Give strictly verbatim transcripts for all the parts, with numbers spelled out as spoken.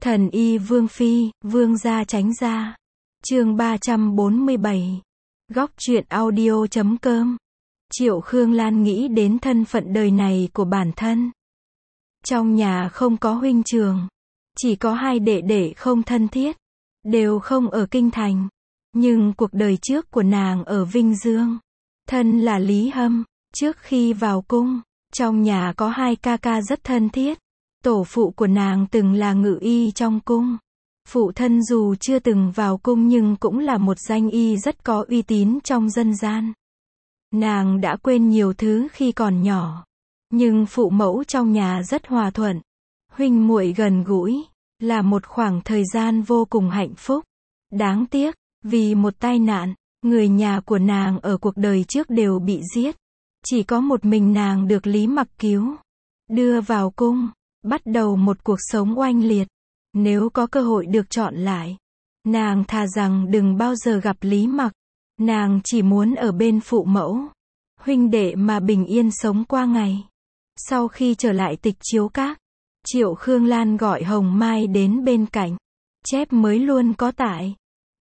Thần y Vương Phi, Vương gia tránh gia. Chương ba trăm bốn mươi bảy. Góc truyện audio chấm com. Triệu Khương Lan nghĩ đến thân phận đời này của bản thân. Trong nhà không có huynh trưởng, chỉ có hai đệ đệ không thân thiết, đều không ở kinh thành. Nhưng cuộc đời trước của nàng ở Vinh Dương. Thân là Lý Hâm, trước khi vào cung, trong nhà có hai ca ca rất thân thiết. Tổ phụ của nàng từng là ngự y trong cung. Phụ thân dù chưa từng vào cung nhưng cũng là một danh y rất có uy tín trong dân gian. Nàng đã quên nhiều thứ khi còn nhỏ, nhưng phụ mẫu trong nhà rất hòa thuận, huynh muội gần gũi, là một khoảng thời gian vô cùng hạnh phúc. Đáng tiếc, vì một tai nạn, người nhà của nàng ở cuộc đời trước đều bị giết. Chỉ có một mình nàng được Lý Mặc cứu, đưa vào cung, bắt đầu một cuộc sống oanh liệt. Nếu có cơ hội được chọn lại, nàng thà rằng đừng bao giờ gặp Lý Mặc. Nàng chỉ muốn ở bên phụ mẫu, huynh đệ mà bình yên sống qua ngày. Sau khi trở lại Tịch Chiếu Các, Triệu Khương Lan gọi Hồng Mai đến bên cạnh. Chép mới luôn có tại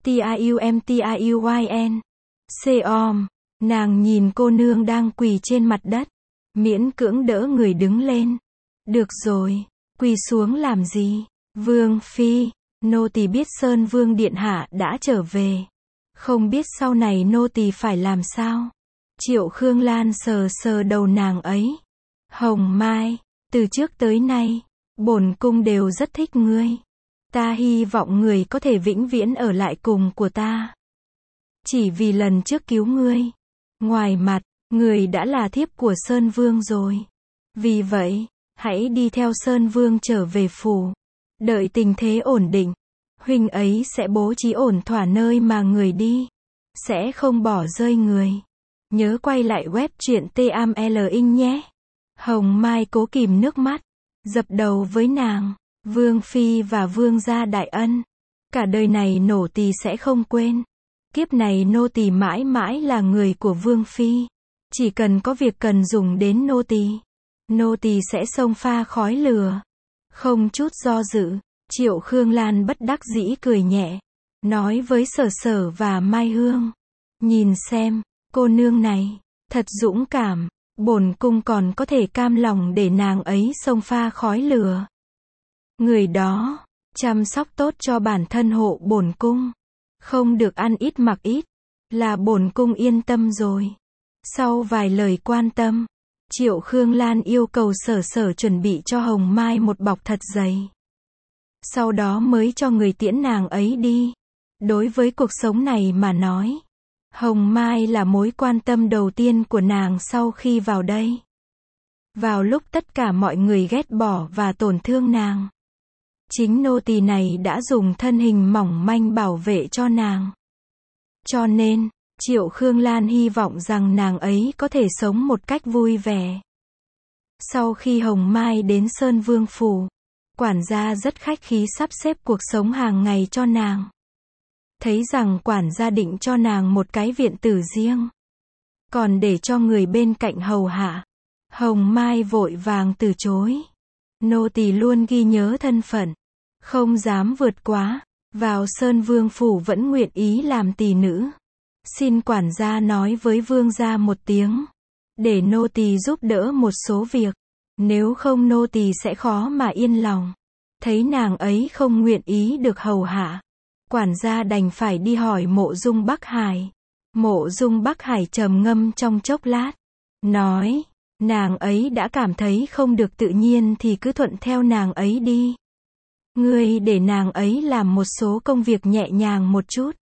TIUMTIUYN C-om. Nàng nhìn cô nương đang quỳ trên mặt đất, miễn cưỡng đỡ người đứng lên. Được rồi, quỳ xuống làm gì? Vương Phi, nô tỳ biết Sơn Vương Điện Hạ đã trở về. Không biết sau này nô tỳ phải làm sao? Triệu Khương Lan sờ sờ đầu nàng ấy. Hồng Mai, từ trước tới nay, bổn cung đều rất thích ngươi. Ta hy vọng người có thể vĩnh viễn ở lại cùng của ta. Chỉ vì lần trước cứu ngươi, ngoài mặt, người đã là thiếp của Sơn Vương rồi. Vì vậy, hãy đi theo Sơn Vương trở về phủ. Đợi tình thế ổn định, huynh ấy sẽ bố trí ổn thỏa nơi mà người đi. Sẽ không bỏ rơi người. Nhớ quay lại web truyện T A M L ing nhé. Hồng Mai cố kìm nước mắt, dập đầu với nàng. Vương Phi và Vương gia đại ân, cả đời này nô tỳ sẽ không quên. Kiếp này nô tỳ mãi mãi là người của Vương Phi. Chỉ cần có việc cần dùng đến nô tỳ, nô tỳ sẽ xông pha khói lửa. Không chút do dự, Triệu Khương Lan bất đắc dĩ cười nhẹ, nói với Sở Sở và Mai Hương. Nhìn xem, cô nương này, thật dũng cảm, bổn cung còn có thể cam lòng để nàng ấy xông pha khói lửa. Người đó, chăm sóc tốt cho bản thân hộ bổn cung. Không được ăn ít mặc ít, là bổn cung yên tâm rồi. Sau vài lời quan tâm, Triệu Khương Lan yêu cầu Sở Sở chuẩn bị cho Hồng Mai một bọc thật dày. Sau đó mới cho người tiễn nàng ấy đi. Đối với cuộc sống này mà nói, Hồng Mai là mối quan tâm đầu tiên của nàng sau khi vào đây. Vào lúc tất cả mọi người ghét bỏ và tổn thương nàng, chính nô tỳ này đã dùng thân hình mỏng manh bảo vệ cho nàng. Cho nên, Triệu Khương Lan hy vọng rằng nàng ấy có thể sống một cách vui vẻ. Sau khi Hồng Mai đến Sơn Vương phủ, quản gia rất khách khí sắp xếp cuộc sống hàng ngày cho nàng. Thấy rằng quản gia định cho nàng một cái viện tử riêng, còn để cho người bên cạnh hầu hạ, Hồng Mai vội vàng từ chối. Nô tỳ luôn ghi nhớ thân phận, không dám vượt quá, vào Sơn Vương phủ vẫn nguyện ý làm tỳ nữ. Xin quản gia nói với vương gia một tiếng, để nô tỳ giúp đỡ một số việc, nếu không nô tỳ sẽ khó mà yên lòng. Thấy nàng ấy không nguyện ý được hầu hạ, quản gia đành phải đi hỏi Mộ Dung Bắc Hải. Mộ Dung Bắc Hải trầm ngâm trong chốc lát, nói, nàng ấy đã cảm thấy không được tự nhiên thì cứ thuận theo nàng ấy đi. Ngươi để nàng ấy làm một số công việc nhẹ nhàng một chút,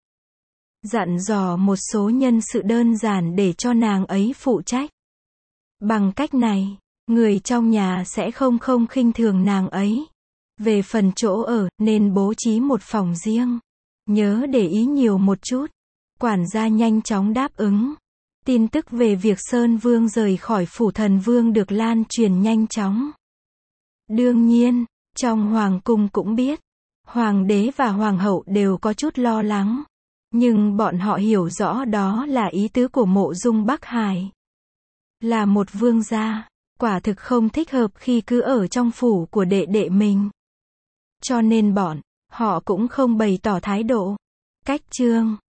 dặn dò một số nhân sự đơn giản để cho nàng ấy phụ trách. Bằng cách này, người trong nhà sẽ không không khinh thường nàng ấy. Về phần chỗ ở, nên bố trí một phòng riêng. Nhớ để ý nhiều một chút. Quản gia nhanh chóng đáp ứng. Tin tức về việc Sơn Vương rời khỏi phủ Thần Vương được lan truyền nhanh chóng. Đương nhiên, trong hoàng cung cũng biết, hoàng đế và hoàng hậu đều có chút lo lắng. Nhưng bọn họ hiểu rõ đó là ý tứ của Mộ Dung Bắc Hải. Là một vương gia, quả thực không thích hợp khi cứ ở trong phủ của đệ đệ mình. cho nên bọn họ cũng không bày tỏ thái độ. Cách chương